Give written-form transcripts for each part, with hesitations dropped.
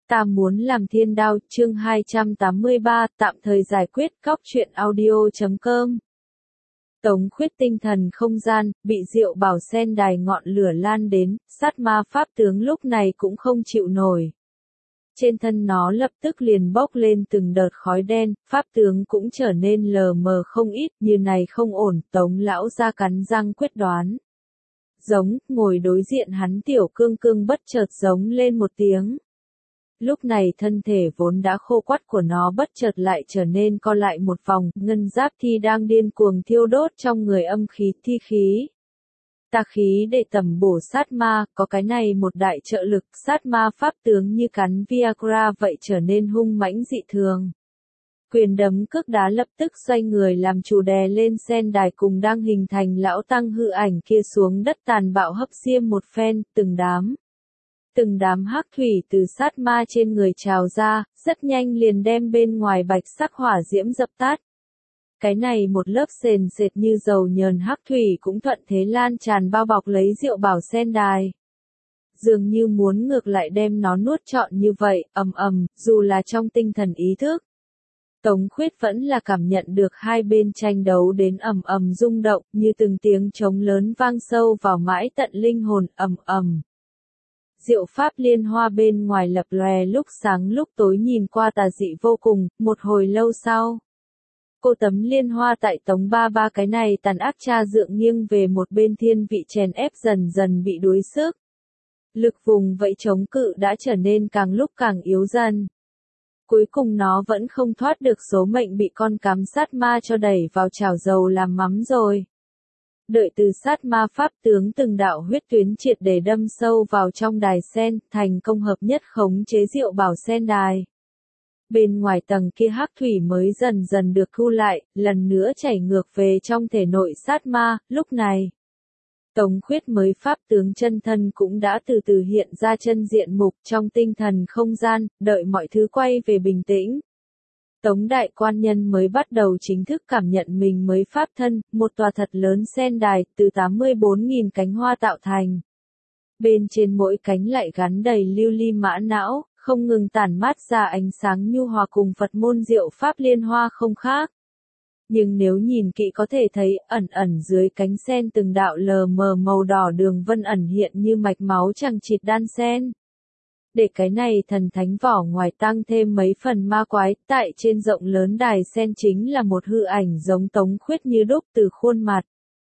Ta muốn làm thiên đao, chương 283, tạm thời giải quyết, cóc truyện audio.com. Tống Khuyết tinh thần không gian, bị Diệu Bảo sen đài ngọn lửa lan đến, sát ma pháp tướng lúc này cũng không chịu nổi. Trên thân nó lập tức liền bốc lên từng đợt khói đen, pháp tướng cũng trở nên lờ mờ không ít, như này không ổn, Tống lão ra cắn răng quyết đoán. Giống, ngồi đối diện hắn tiểu cương cương bất chợt giống lên một tiếng. Lúc này thân thể vốn đã khô quắt của nó bất chợt lại trở nên co lại một vòng, ngân giáp thi đang điên cuồng thiêu đốt trong người âm khí thi khí. Tà khí để tầm bổ sát ma, có cái này một đại trợ lực, sát ma pháp tướng như cắn Viagra vậy trở nên hung mãnh dị thường. Quyền đấm cước đá lập tức xoay người làm chủ đè lên sen đài cùng đang hình thành lão tăng hư ảnh kia xuống đất tàn bạo hấp xiêm một phen, từng đám hắc thủy từ sát ma trên người trào ra, rất nhanh liền đem bên ngoài bạch sắc hỏa diễm dập tắt. Cái này một lớp sền sệt như dầu nhờn hắc thủy cũng thuận thế lan tràn bao bọc lấy Diệu Bảo sen đài. Dường như muốn ngược lại đem nó nuốt trọn như vậy, dù là trong tinh thần ý thức. Tống Khuyết vẫn là cảm nhận được hai bên tranh đấu đến rung động, như từng tiếng trống lớn vang sâu vào mãi tận linh hồn, Diệu pháp liên hoa bên ngoài lập lòe lúc sáng lúc tối nhìn qua tà dị vô cùng, một hồi lâu sau. Cô tấm liên hoa tại Tống ba cái này tàn ác cha dượng nghiêng về một bên thiên vị chèn ép dần dần bị đuối sức. Lực vùng vẫy chống cự đã trở nên càng lúc càng yếu dần. Cuối cùng nó vẫn không thoát được số mệnh bị con cắm sát ma cho đẩy vào chảo dầu làm mắm rồi. Đợi từ sát ma pháp tướng từng đạo huyết tuyến triệt để đâm sâu vào trong đài sen, thành công hợp nhất khống chế Diệu Bảo sen đài. Bên ngoài tầng kia hắc thủy mới dần dần được thu lại, lần nữa chảy ngược về trong thể nội sát ma, lúc này. Tống Khuyết mới pháp tướng chân thân cũng đã từ từ hiện ra chân diện mục trong tinh thần không gian, đợi mọi thứ quay về bình tĩnh. Tống đại quan nhân mới bắt đầu chính thức cảm nhận mình mới pháp thân, một tòa thật lớn sen đài, từ 84.000 cánh hoa tạo thành. Bên trên mỗi cánh lại gắn đầy lưu ly mã não, không ngừng tản mát ra ánh sáng nhu hòa cùng Phật môn diệu pháp liên hoa không khác. Nhưng nếu nhìn kỹ có thể thấy ẩn dưới cánh sen từng đạo lờ mờ màu đỏ đường vân ẩn hiện như mạch máu chằng chịt đan sen. Để cái này thần thánh vỏ ngoài tăng thêm mấy phần ma quái, tại trên rộng lớn đài sen chính là một hư ảnh giống Tống Khuyết như đúc từ khuôn mặt.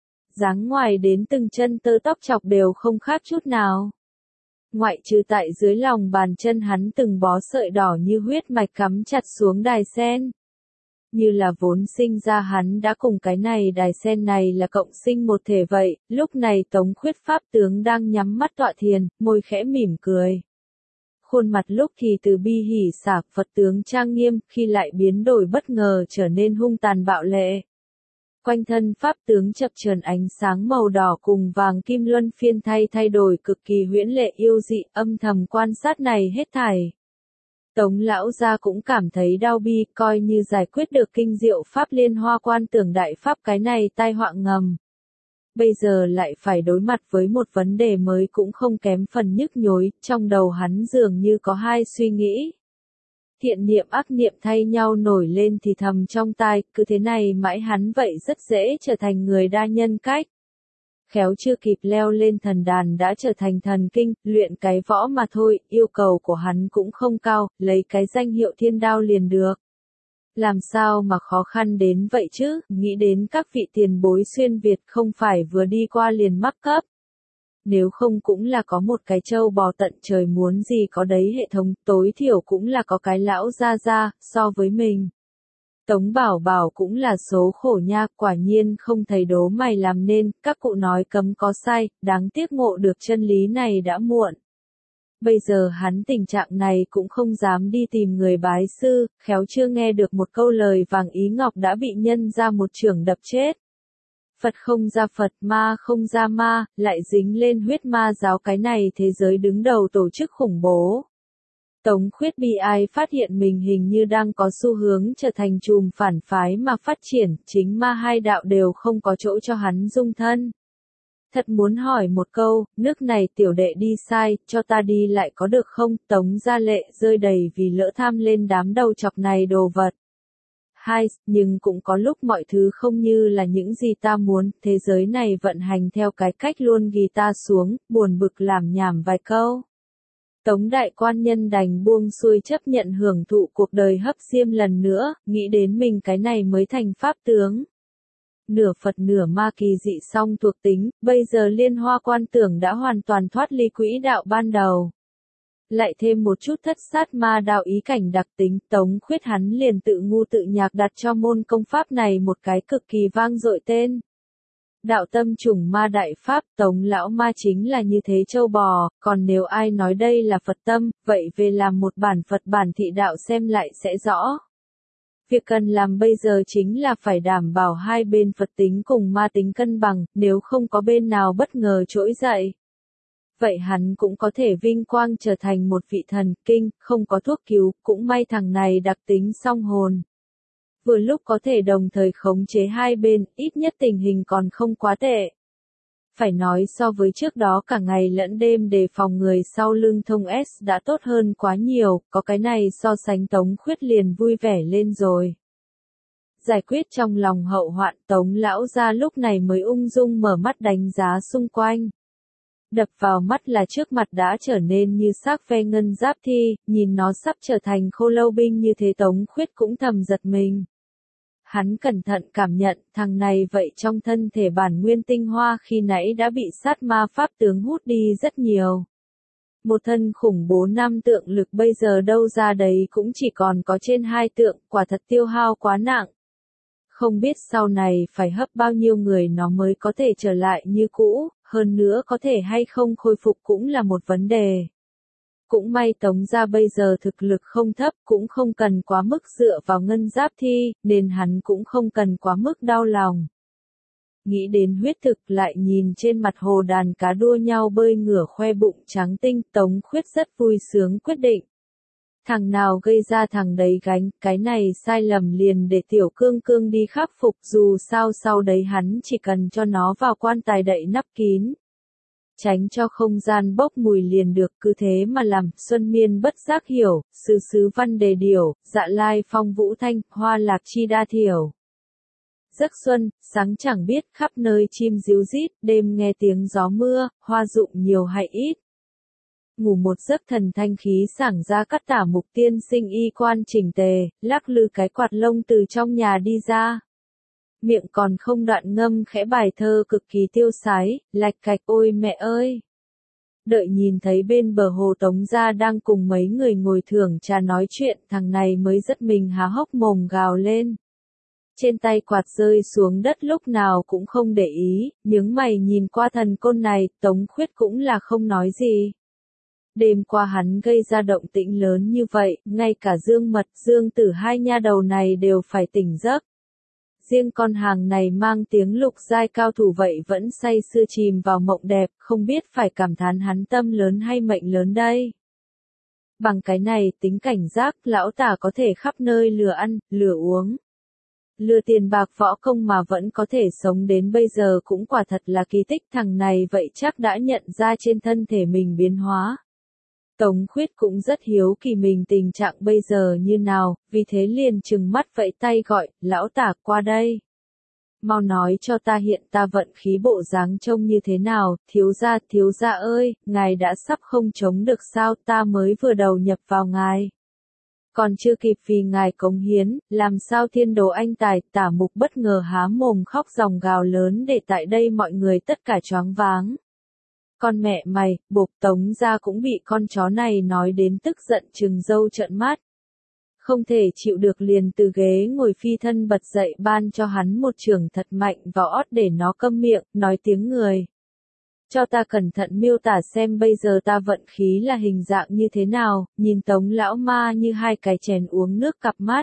Dáng ngoài đến từng chân tơ tóc chọc đều không khác chút nào. Ngoại trừ tại dưới lòng bàn chân hắn từng bó sợi đỏ như huyết mạch cắm chặt xuống đài sen. Như là vốn sinh ra hắn đã cùng cái này đài sen này là cộng sinh một thể vậy, lúc này Tống Khuyết pháp tướng đang nhắm mắt tọa thiền, môi khẽ mỉm cười. Khuôn mặt lúc thì từ bi hỉ xả Phật tướng trang nghiêm, khi lại biến đổi bất ngờ trở nên hung tàn bạo lệ. Quanh thân pháp tướng chập chờn ánh sáng màu đỏ cùng vàng kim luân phiên thay đổi cực kỳ huyễn lệ yêu dị, âm thầm quan sát này hết thảy. Tống lão gia cũng cảm thấy đau bi, coi như giải quyết được kinh diệu pháp liên hoa quan tưởng đại pháp cái này tai họa ngầm. Bây giờ lại phải đối mặt với một vấn đề mới cũng không kém phần nhức nhối, trong đầu hắn dường như có hai suy nghĩ. Thiện niệm ác niệm thay nhau nổi lên thì thầm trong tai, cứ thế này mãi hắn vậy rất dễ trở thành người đa nhân cách. Khéo chưa kịp leo lên thần đàn đã trở thành thần kinh, luyện cái võ mà thôi, yêu cầu của hắn cũng không cao, lấy cái danh hiệu thiên đao liền được. Làm sao mà khó khăn đến vậy chứ, nghĩ đến các vị tiền bối xuyên Việt không phải vừa đi qua liền mắc cấp. Nếu không cũng là có một cái trâu bò tận trời muốn gì có đấy hệ thống, tối thiểu cũng là có cái lão ra, so với mình. Tống Bảo Bảo cũng là số khổ nha, quả nhiên không thấy đố mày làm nên, các cụ nói cấm có sai, đáng tiếc ngộ được chân lý này đã muộn. Bây giờ hắn tình trạng này cũng không dám đi tìm người bái sư, khéo chưa nghe được một câu lời vàng ý ngọc đã bị nhân ra một chưởng đập chết. Phật không ra Phật, ma không ra ma, lại dính lên huyết ma giáo cái này thế giới đứng đầu tổ chức khủng bố. Tống Khuyết bi ai phát hiện mình hình như đang có xu hướng trở thành chùm phản phái mà phát triển, chính ma hai đạo đều không có chỗ cho hắn dung thân. Thật muốn hỏi một câu, nước này tiểu đệ đi sai, cho ta đi lại có được không? Tống Gia Lệ rơi đầy vì lỡ tham lên đám đầu chọc này đồ vật. Hai, nhưng cũng có lúc mọi thứ không như là những gì ta muốn, thế giới này vận hành theo cái cách luôn ghi ta xuống, buồn bực làm nhảm vài câu. Tống đại quan nhân đành buông xuôi chấp nhận hưởng thụ cuộc đời hấp diêm lần nữa, nghĩ đến mình cái này mới thành pháp tướng. Nửa Phật nửa ma kỳ dị song thuộc tính, bây giờ Liên Hoa quan tưởng đã hoàn toàn thoát ly quỹ đạo ban đầu. Lại thêm một chút thất sát ma đạo ý cảnh đặc tính, Tống Khuyết hắn liền tự ngu tự nhạc đặt cho môn công pháp này một cái cực kỳ vang dội tên. Đạo tâm trùng ma đại pháp, Tống lão ma chính là như thế châu bò, còn nếu ai nói đây là Phật tâm, vậy về làm một bản Phật bản thị đạo xem lại sẽ rõ. Việc cần làm bây giờ chính là phải đảm bảo hai bên Phật tính cùng ma tính cân bằng, nếu không có bên nào bất ngờ trỗi dậy. Vậy hắn cũng có thể vinh quang trở thành một vị thần kinh, không có thuốc cứu, cũng may thằng này đặc tính song hồn. Vừa lúc có thể đồng thời khống chế hai bên, ít nhất tình hình còn không quá tệ. Phải nói so với trước đó cả ngày lẫn đêm đề phòng người sau lưng thông S đã tốt hơn quá nhiều, có cái này so sánh Tống Khuyết liền vui vẻ lên rồi. Giải quyết trong lòng hậu hoạn, Tống lão gia lúc này mới ung dung mở mắt đánh giá xung quanh. Đập vào mắt là trước mặt đã trở nên như xác ve ngân giáp thi, nhìn nó sắp trở thành khô lâu binh như thế Tống Khuyết cũng thầm giật mình. Hắn cẩn thận cảm nhận, thằng này vậy trong thân thể bản nguyên tinh hoa khi nãy đã bị sát ma pháp tướng hút đi rất nhiều. Một thân khủng bố 5 tượng lực bây giờ đâu ra đấy cũng chỉ còn có trên 2 tượng, quả thật tiêu hao quá nặng. Không biết sau này phải hấp bao nhiêu người nó mới có thể trở lại như cũ, hơn nữa có thể hay không khôi phục cũng là một vấn đề. Cũng may Tống gia bây giờ thực lực không thấp, cũng không cần quá mức dựa vào ngân giáp thi, nên hắn cũng không cần quá mức đau lòng. Nghĩ đến huyết thực lại nhìn trên mặt hồ đàn cá đua nhau bơi ngửa khoe bụng trắng tinh, Tống Khuyết rất vui sướng quyết định. Thằng nào gây ra thằng đấy gánh, cái này sai lầm liền để tiểu cương cương đi khắc phục, dù sao sau đấy hắn chỉ cần cho nó vào quan tài đậy nắp kín. Tránh cho không gian bốc mùi liền được, cứ thế mà làm. Xuân miên bất giác hiểu, sứ văn đề điểu, dạ lai phong vũ thanh, hoa lạc chi đa thiểu. Giấc xuân, sáng chẳng biết, khắp nơi chim ríu rít, đêm nghe tiếng gió mưa, hoa rụng nhiều hay ít. Ngủ một giấc thần thanh khí sảng ra cắt tả mục tiên sinh y quan chỉnh tề, lắc lư cái quạt lông từ trong nhà đi ra. Miệng còn không đoạn ngâm khẽ bài thơ cực kỳ tiêu sái, lạch cạch ôi mẹ ơi. Đợi nhìn thấy bên bờ hồ Tống gia đang cùng mấy người ngồi thưởng trà nói chuyện, thằng này mới giật mình há hốc mồm gào lên. Trên tay quạt rơi xuống đất lúc nào cũng không để ý, nhướng mày nhìn qua thần côn này, Tống Khuyết cũng là không nói gì. Đêm qua hắn gây ra động tĩnh lớn như vậy, ngay cả Dương Mật, Dương Tử hai nha đầu này đều phải tỉnh giấc. Riêng con hàng này mang tiếng lục giai cao thủ vậy vẫn say sưa chìm vào mộng đẹp, không biết phải cảm thán hắn tâm lớn hay mệnh lớn đây. Bằng cái này tính cảnh giác, lão tả có thể khắp nơi lừa ăn, lừa uống. Lừa tiền bạc võ công mà vẫn có thể sống đến bây giờ cũng quả thật là kỳ tích, thằng này vậy chắc đã nhận ra trên thân thể mình biến hóa. Tống Khuyết cũng rất hiếu kỳ mình tình trạng bây giờ như nào, vì thế liền trừng mắt vẫy tay gọi, lão tả qua đây. Mau nói cho ta hiện ta vận khí bộ dáng trông như thế nào, thiếu gia ơi, ngài đã sắp không chống được sao, ta mới vừa đầu nhập vào ngài. Còn chưa kịp vì ngài cống hiến, làm sao thiên đồ anh tài, tả mục bất ngờ há mồm khóc ròng gào lớn để tại đây mọi người tất cả choáng váng. Con mẹ mày, bộp Tống gia cũng bị con chó này nói đến tức giận trừng râu trợn mắt. Không thể chịu được liền từ ghế ngồi phi thân bật dậy ban cho hắn một chưởng thật mạnh vào ót để nó câm miệng, nói tiếng người. Cho ta cẩn thận miêu tả xem bây giờ ta vận khí là hình dạng như thế nào, nhìn Tống lão ma như hai cái chén uống nước cặp mắt.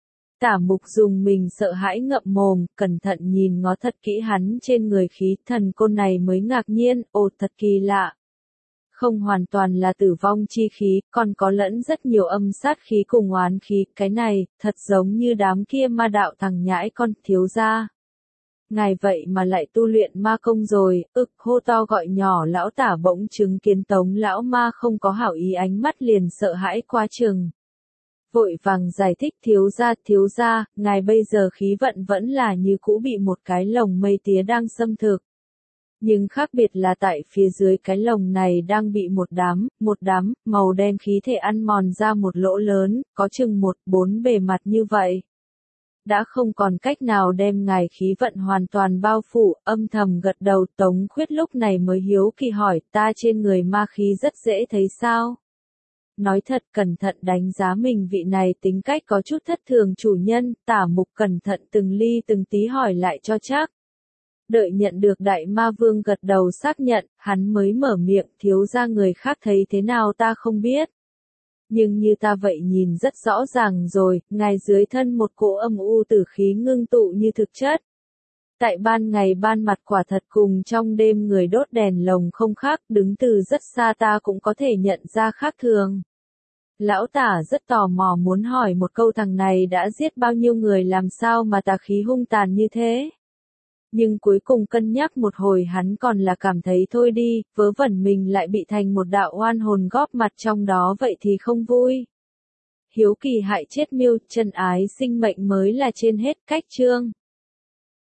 Tả mục dùng mình sợ hãi ngậm mồm, cẩn thận nhìn ngó thật kỹ hắn trên người khí, thần côn này mới ngạc nhiên, ồ thật kỳ lạ. Không hoàn toàn là tử vong chi khí, còn có lẫn rất nhiều âm sát khí cùng oán khí, cái này, thật giống như đám kia ma đạo thằng nhãi con thiếu gia. ngài vậy mà lại tu luyện ma công rồi, hô to gọi nhỏ lão tả bỗng chứng kiến Tống lão ma không có hảo ý ánh mắt liền sợ hãi quá chừng. Vội vàng giải thích thiếu gia, ngài bây giờ khí vận vẫn là như cũ bị một cái lồng mây tía đang xâm thực. Nhưng khác biệt là tại phía dưới cái lồng này đang bị một đám, màu đen khí thể ăn mòn ra một lỗ lớn, có chừng 1/4 bề mặt như vậy. Đã không còn cách nào đem ngài khí vận hoàn toàn bao phủ, âm thầm gật đầu. Tống Khuyết lúc này mới hiếu kỳ hỏi, ta trên người ma khí rất dễ thấy sao? Nói thật cẩn thận đánh giá mình vị này tính cách có chút thất thường chủ nhân, Tả Mục cẩn thận từng ly từng tí hỏi lại cho chắc. Đợi nhận được đại ma vương gật đầu xác nhận, hắn mới mở miệng, thiếu gia người khác thấy thế nào ta không biết. Nhưng như ta vậy nhìn rất rõ ràng rồi, ngài dưới thân một cỗ âm u tử khí ngưng tụ như thực chất. Tại ban ngày ban mặt quả thật cùng trong đêm người đốt đèn lồng không khác, đứng từ rất xa ta cũng có thể nhận ra khác thường. Lão Tả rất tò mò muốn hỏi một câu, thằng này đã giết bao nhiêu người làm sao mà tà khí hung tàn như thế. Nhưng cuối cùng cân nhắc một hồi hắn còn là cảm thấy thôi đi, vớ vẩn mình lại bị thành một đạo oan hồn góp mặt trong đó vậy thì không vui. Hiếu kỳ hại chết miêu, chân ái sinh mệnh mới là trên hết. Cách chương